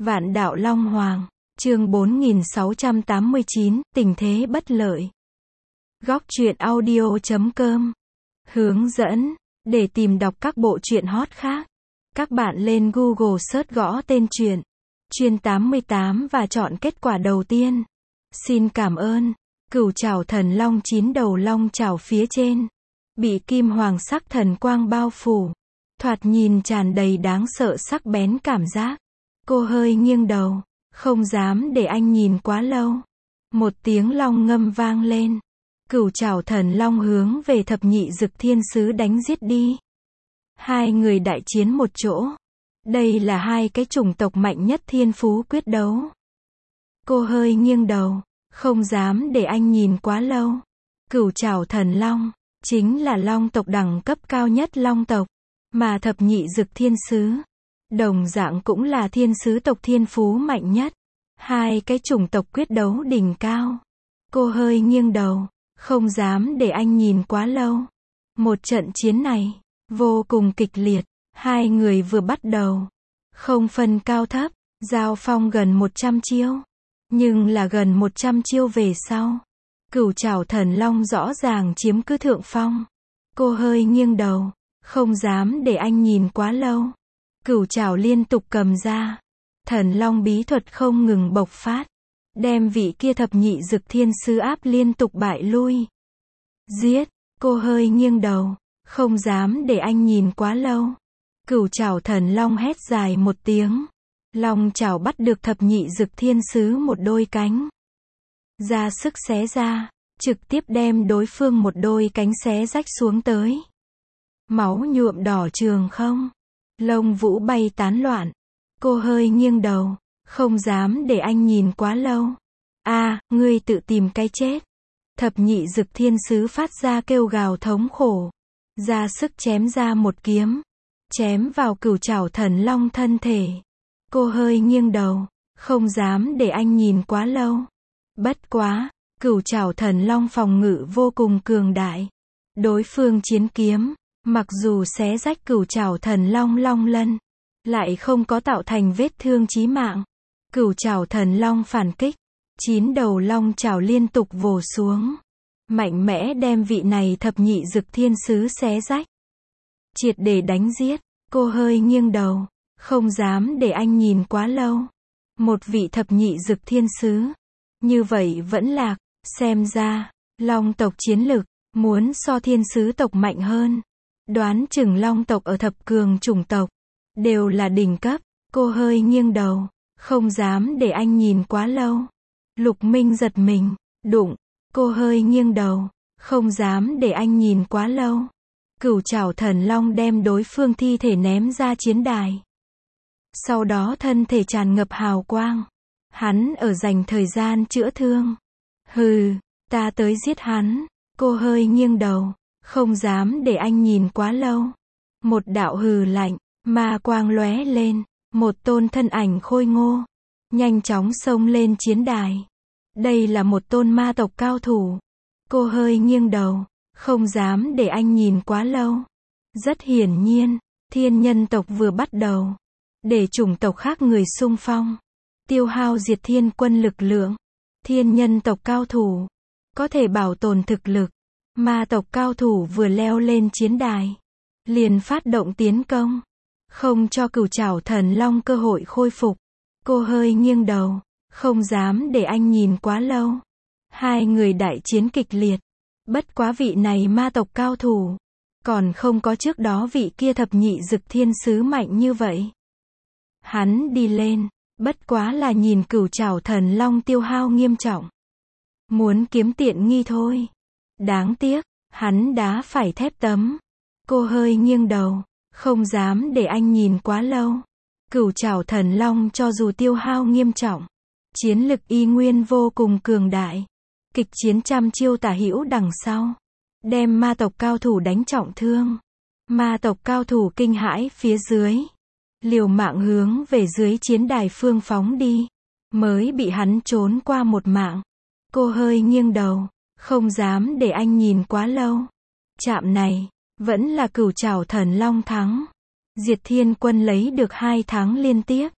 Vạn đạo Long Hoàng, chương 4689, tình thế bất lợi. Góc truyện audio.com. Hướng dẫn, để tìm đọc các bộ truyện hot khác, các bạn lên Google search gõ tên truyện, Chuyên 88 và chọn kết quả đầu tiên. Xin cảm ơn. Cửu trảo thần long 9 đầu long trảo phía trên, bị kim hoàng sắc thần quang bao phủ, thoạt nhìn tràn đầy đáng sợ sắc bén cảm giác. Cô hơi nghiêng đầu, không dám để anh nhìn quá lâu. Một tiếng long ngâm vang lên. Cửu trảo thần long hướng về thập nhị dực thiên sứ đánh giết đi. Hai người đại chiến một chỗ. Đây là hai cái chủng tộc mạnh nhất thiên phú quyết đấu. Cô hơi nghiêng đầu, không dám để anh nhìn quá lâu. Cửu trảo thần long, chính là long tộc đẳng cấp cao nhất long tộc, mà thập nhị dực thiên sứ, đồng dạng cũng là thiên sứ tộc thiên phú mạnh nhất. Hai cái chủng tộc quyết đấu đỉnh cao. Cô hơi nghiêng đầu, không dám để anh nhìn quá lâu. Một trận chiến này, vô cùng kịch liệt. Hai người vừa bắt đầu, không phân cao thấp, giao phong gần 100 chiêu. Nhưng là gần 100 chiêu về sau, cửu trảo thần long rõ ràng chiếm cứ thượng phong. Cô hơi nghiêng đầu, không dám để anh nhìn quá lâu. Cửu trảo liên tục cầm ra, thần long bí thuật không ngừng bộc phát, đem vị kia thập nhị dực thiên sứ áp liên tục bại lui. Giết, cô hơi nghiêng đầu, không dám để anh nhìn quá lâu. Cửu trảo thần long hét dài một tiếng. Long trảo bắt được thập nhị dực thiên sứ một đôi cánh. Ra sức xé ra, trực tiếp đem đối phương một đôi cánh xé rách xuống tới. Máu nhuộm đỏ trường không. Lông vũ bay tán loạn. Cô hơi nghiêng đầu, không dám để anh nhìn quá lâu. Ngươi tự tìm cái chết. Thập nhị dực thiên sứ phát ra kêu gào thống khổ. Ra sức chém ra một kiếm. Chém vào cửu trảo thần long thân thể. Cô hơi nghiêng đầu, không dám để anh nhìn quá lâu. Bất quá, cửu trảo thần long phòng ngự vô cùng cường đại. Đối phương chiến kiếm, mặc dù xé rách cửu trảo thần long long lân, lại không có tạo thành vết thương chí mạng. Cửu trảo thần long phản kích, 9 đầu long trảo liên tục vồ xuống, mạnh mẽ đem vị này thập nhị dực thiên sứ xé rách, triệt để đánh giết. Cô hơi nghiêng đầu, không dám để anh nhìn quá lâu. Một vị thập nhị dực thiên sứ, như vậy vẫn lạc. Xem ra, long tộc chiến lực, muốn so thiên sứ tộc mạnh hơn. Đoán chừng long tộc ở thập cường chủng tộc, đều là đỉnh cấp. Cô hơi nghiêng đầu, không dám để anh nhìn quá lâu. Lục Minh giật mình, đụng. Cô hơi nghiêng đầu, không dám để anh nhìn quá lâu. Cửu trảo thần long đem đối phương thi thể ném ra chiến đài. Sau đó thân thể tràn ngập hào quang. Hắn ở dành thời gian chữa thương. Hừ, ta tới giết hắn. Cô hơi nghiêng đầu, không dám để anh nhìn quá lâu. Một đạo hừ lạnh, ma quang lóe lên, một tôn thân ảnh khôi ngô, nhanh chóng xông lên chiến đài. Đây là một tôn ma tộc cao thủ. Cô hơi nghiêng đầu, không dám để anh nhìn quá lâu. Rất hiển nhiên, thiên nhân tộc vừa bắt đầu, để chủng tộc khác người xung phong, tiêu hao diệt thiên quân lực lượng. Thiên nhân tộc cao thủ, có thể bảo tồn thực lực. Ma tộc cao thủ vừa leo lên chiến đài, liền phát động tiến công, không cho cửu trảo thần long cơ hội khôi phục. Cô hơi nghiêng đầu, không dám để anh nhìn quá lâu. Hai người đại chiến kịch liệt. Bất quá vị này ma tộc cao thủ, còn không có trước đó vị kia thập nhị dực thiên sứ mạnh như vậy. Hắn đi lên, bất quá là nhìn cửu trảo thần long tiêu hao nghiêm trọng, muốn kiếm tiện nghi thôi. Đáng tiếc, hắn đá phải thép tấm. Cô hơi nghiêng đầu, không dám để anh nhìn quá lâu. Cửu trảo thần long cho dù tiêu hao nghiêm trọng, chiến lực y nguyên vô cùng cường đại. Kịch chiến trăm chiêu tả hữu đằng sau, đem ma tộc cao thủ đánh trọng thương. Ma tộc cao thủ kinh hãi phía dưới, liều mạng hướng về dưới chiến đài phương phóng đi, mới bị hắn trốn qua một mạng. Cô hơi nghiêng đầu, không dám để anh nhìn quá lâu. Chạm này, vẫn là cửu trảo thần long thắng. Diệt thiên quân lấy được 2 thắng liên tiếp.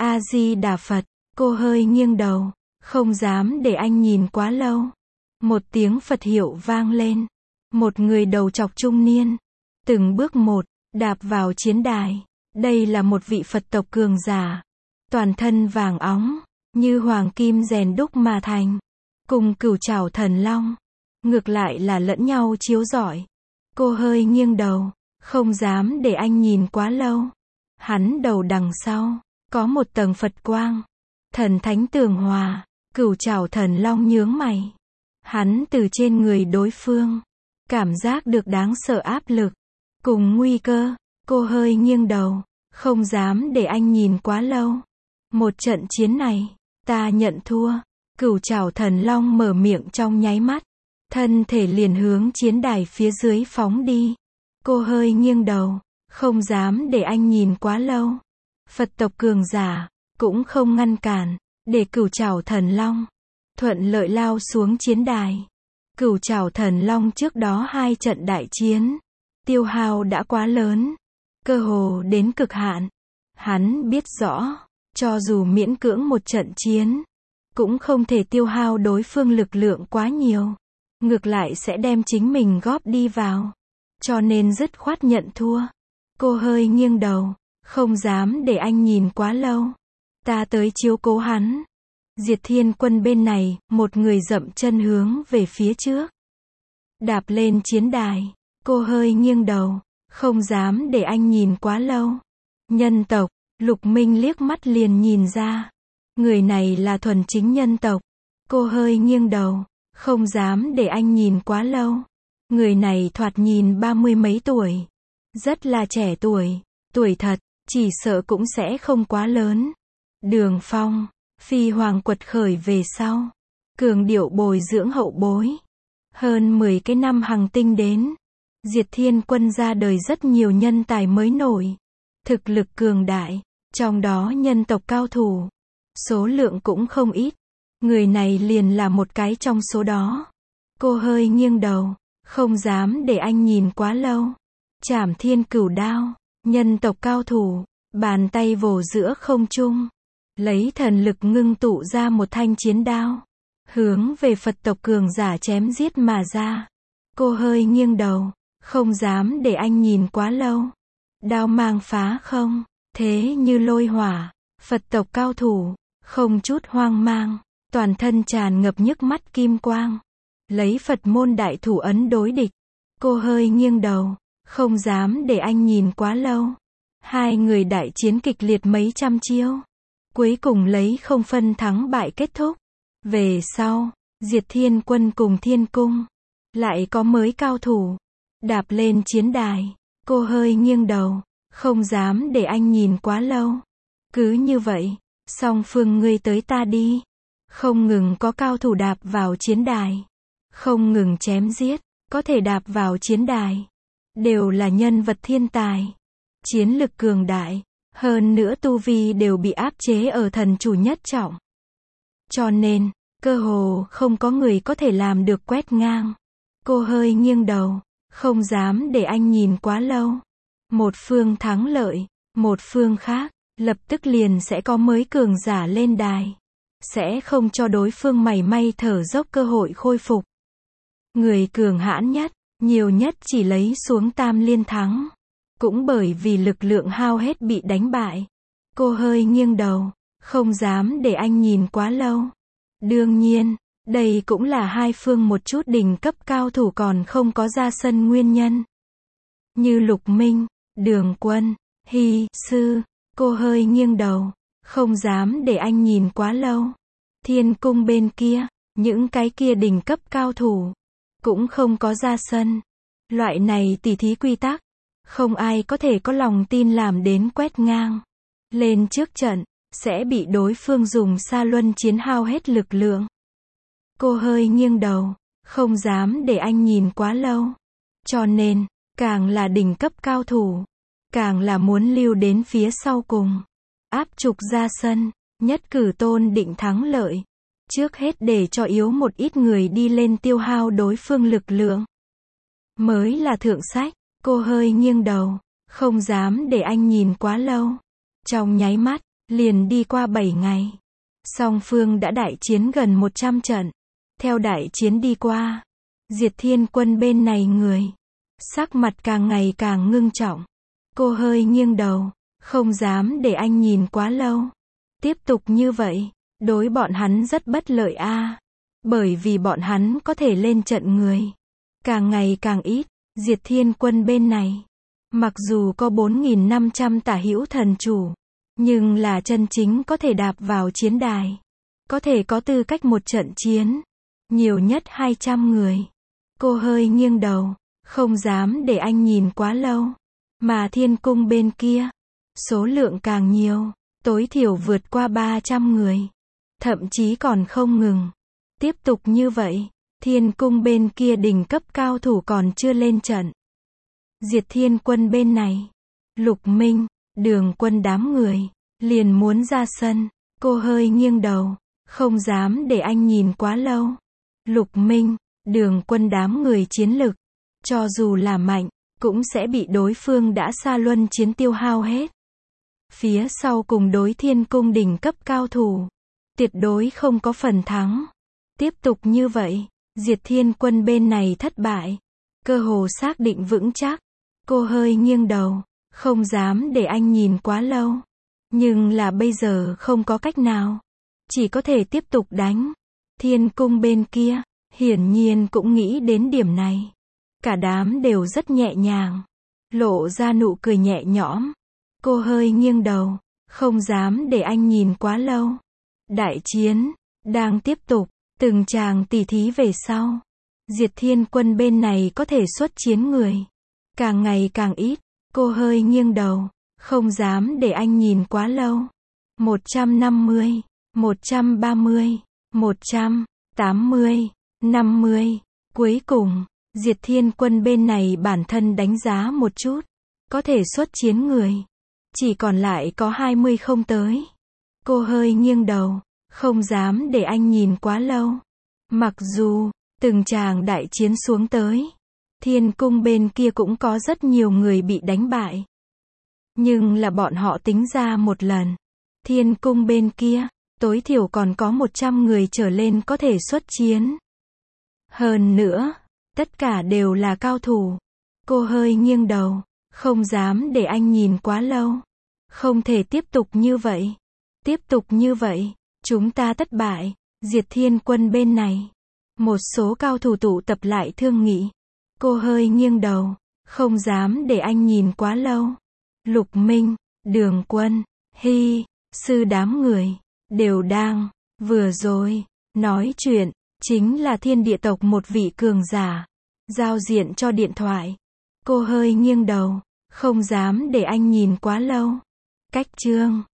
A Di Đà Phật. Cô hơi nghiêng đầu, không dám để anh nhìn quá lâu. Một tiếng Phật hiệu vang lên. Một người đầu trọc trung niên, từng bước một, đạp vào chiến đài. Đây là một vị Phật tộc cường giả, toàn thân vàng óng, như hoàng kim rèn đúc mà thành, cùng Cửu Trảo Thần Long, ngược lại là lẫn nhau chiếu rọi. Cô hơi nghiêng đầu, không dám để anh nhìn quá lâu. Hắn đầu đằng sau, có một tầng Phật quang, thần thánh tường hòa. Cửu Trảo Thần Long nhướng mày. Hắn từ trên người đối phương, cảm giác được đáng sợ áp lực, cùng nguy cơ. Cô hơi nghiêng đầu, không dám để anh nhìn quá lâu. Một trận chiến này, ta nhận thua. Cửu Trảo Thần Long mở miệng trong nháy mắt, thân thể liền hướng chiến đài phía dưới phóng đi. Cô hơi nghiêng đầu, không dám để anh nhìn quá lâu. Phật tộc cường giả, cũng không ngăn cản, để Cửu Trảo Thần Long thuận lợi lao xuống chiến đài. Cửu Trảo Thần Long trước đó 2 trận đại chiến, tiêu hao đã quá lớn, cơ hồ đến cực hạn. Hắn biết rõ, cho dù miễn cưỡng một trận chiến, cũng không thể tiêu hao đối phương lực lượng quá nhiều, ngược lại sẽ đem chính mình góp đi vào. Cho nên dứt khoát nhận thua. Cô hơi nghiêng đầu, không dám để anh nhìn quá lâu. Ta tới chiếu cố hắn. Diệt Thiên Quân bên này, một người dậm chân hướng về phía trước, đạp lên chiến đài. Cô hơi nghiêng đầu, không dám để anh nhìn quá lâu. Nhân tộc, Lục Minh liếc mắt liền nhìn ra, người này là thuần chính nhân tộc. Cô hơi nghiêng đầu, không dám để anh nhìn quá lâu. Người này thoạt nhìn 30 mấy tuổi, rất là trẻ tuổi, tuổi thật, chỉ sợ cũng sẽ không quá lớn. Đường Phong, Phi Hoàng quật khởi về sau, cường điệu bồi dưỡng hậu bối. Hơn 10 cái năm hằng tinh đến, Diệt Thiên Quân ra đời rất nhiều nhân tài mới nổi, thực lực cường đại, trong đó nhân tộc cao thủ, số lượng cũng không ít. Người này liền là một cái trong số đó. Cô hơi nghiêng đầu, không dám để anh nhìn quá lâu. Trảm Thiên Cửu Đao, nhân tộc cao thủ, bàn tay vồ giữa không trung, lấy thần lực ngưng tụ ra một thanh chiến đao, hướng về Phật tộc cường giả chém giết mà ra. Cô hơi nghiêng đầu, không dám để anh nhìn quá lâu. Đao mang phá không, thế như lôi hỏa. Phật tộc cao thủ, không chút hoang mang, toàn thân tràn ngập nhức mắt kim quang, lấy Phật môn đại thủ ấn đối địch. Cô hơi nghiêng đầu, không dám để anh nhìn quá lâu. Hai người đại chiến kịch liệt mấy trăm chiêu, cuối cùng lấy không phân thắng bại kết thúc. Về sau, Diệt Thiên Quân cùng Thiên Cung lại có mới cao thủ đạp lên chiến đài. Cô hơi nghiêng đầu, không dám để anh nhìn quá lâu. Cứ như vậy, song phương ngươi tới ta đi, không ngừng có cao thủ đạp vào chiến đài, không ngừng chém giết. Có thể đạp vào chiến đài, đều là nhân vật thiên tài, chiến lực cường đại, hơn nữa tu vi đều bị áp chế ở thần chủ nhất trọng. Cho nên, cơ hồ không có người có thể làm được quét ngang. Cô hơi nghiêng đầu, không dám để anh nhìn quá lâu. Một phương thắng lợi, một phương khác, lập tức liền sẽ có mới cường giả lên đài, sẽ không cho đối phương mảy may thở dốc cơ hội khôi phục. Người cường hãn nhất, nhiều nhất chỉ lấy xuống tam liên thắng, cũng bởi vì lực lượng hao hết bị đánh bại. Cô hơi nghiêng đầu, không dám để anh nhìn quá lâu. Đương nhiên, đây cũng là hai phương một chút đỉnh cấp cao thủ còn không có ra sân nguyên nhân. Như Lục Minh, Đường Quân, Hy Sư. Cô hơi nghiêng đầu, không dám để anh nhìn quá lâu. Thiên Cung bên kia, những cái kia đỉnh cấp cao thủ cũng không có ra sân. Loại này tỉ thí quy tắc, không ai có thể có lòng tin làm đến quét ngang. Lên trước trận, sẽ bị đối phương dùng sa luân chiến hao hết lực lượng. Cô hơi nghiêng đầu, không dám để anh nhìn quá lâu. Cho nên, càng là đỉnh cấp cao thủ, càng là muốn lưu đến phía sau cùng, áp trục ra sân, nhất cử tôn định thắng lợi. Trước hết để cho yếu một ít người đi lên tiêu hao đối phương lực lượng, mới là thượng sách. Cô hơi nghiêng đầu, không dám để anh nhìn quá lâu. Trong nháy mắt, Liền đi qua 7 ngày. Song phương đã đại chiến gần 100 trận. Theo đại chiến đi qua, Diệt Thiên Quân bên này người, sắc mặt càng ngày càng ngưng trọng. Cô hơi nghiêng đầu, không dám để anh nhìn quá lâu. Tiếp tục như vậy, đối bọn hắn rất bất lợi a. Bởi vì bọn hắn có thể lên trận người, càng ngày càng ít. Diệt Thiên Quân bên này, mặc dù có 4.500 tả hữu thần chủ, nhưng là chân chính có thể đạp vào chiến đài, có thể có tư cách một trận chiến, nhiều nhất 200 người. Cô hơi nghiêng đầu, không dám để anh nhìn quá lâu. Mà Thiên Cung bên kia, số lượng càng nhiều, tối thiểu vượt qua 300 người. Thậm chí còn không ngừng. Tiếp tục như vậy, Thiên Cung bên kia đỉnh cấp cao thủ còn chưa lên trận. Diệt Thiên Quân bên này, Lục Minh, Đường Quân đám người, liền muốn ra sân. Cô hơi nghiêng đầu, không dám để anh nhìn quá lâu. Lục Minh, Đường Quân đám người chiến lực, cho dù là mạnh, cũng sẽ bị đối phương đã xa luân chiến tiêu hao hết. Phía sau cùng đối Thiên Cung đỉnh cấp cao thủ, tuyệt đối không có phần thắng. Tiếp tục như vậy, Diệt Thiên Quân bên này thất bại, cơ hồ xác định vững chắc. Cô hơi nghiêng đầu, không dám để anh nhìn quá lâu. Nhưng là bây giờ không có cách nào, chỉ có thể tiếp tục đánh. Thiên Cung bên kia, hiển nhiên cũng nghĩ đến điểm này. Cả đám đều rất nhẹ nhàng, lộ ra nụ cười nhẹ nhõm. Cô hơi nghiêng đầu, không dám để anh nhìn quá lâu. Đại chiến đang tiếp tục, từng tràng tỉ thí về sau, Diệt Thiên Quân bên này có thể xuất chiến người, càng ngày càng ít. Cô hơi nghiêng đầu, không dám để anh nhìn quá lâu. 150, 130, 180, 50. Cuối cùng, Diệt Thiên Quân bên này bản thân đánh giá một chút, có thể xuất chiến người, chỉ còn lại có 20 không tới. Cô hơi nghiêng đầu, không dám để anh nhìn quá lâu. Mặc dù, từng tràng đại chiến xuống tới, Thiên Cung bên kia cũng có rất nhiều người bị đánh bại. Nhưng là bọn họ tính ra một lần, Thiên Cung bên kia, tối thiểu còn có 100 người trở lên có thể xuất chiến. Hơn nữa, tất cả đều là cao thủ. Cô hơi nghiêng đầu, không dám để anh nhìn quá lâu. Không thể tiếp tục như vậy. Tiếp tục như vậy, chúng ta thất bại. Diệt Thiên Quân bên này, một số cao thủ tụ tập lại thương nghị. Cô hơi nghiêng đầu, không dám để anh nhìn quá lâu. Lục Minh, Đường Quân, Hy, Sư đám người, đều đang, vừa rồi, nói chuyện, chính là Thiên Địa tộc một vị cường giả, giao diện cho điện thoại. Cô hơi nghiêng đầu, không dám để anh nhìn quá lâu. Cách chương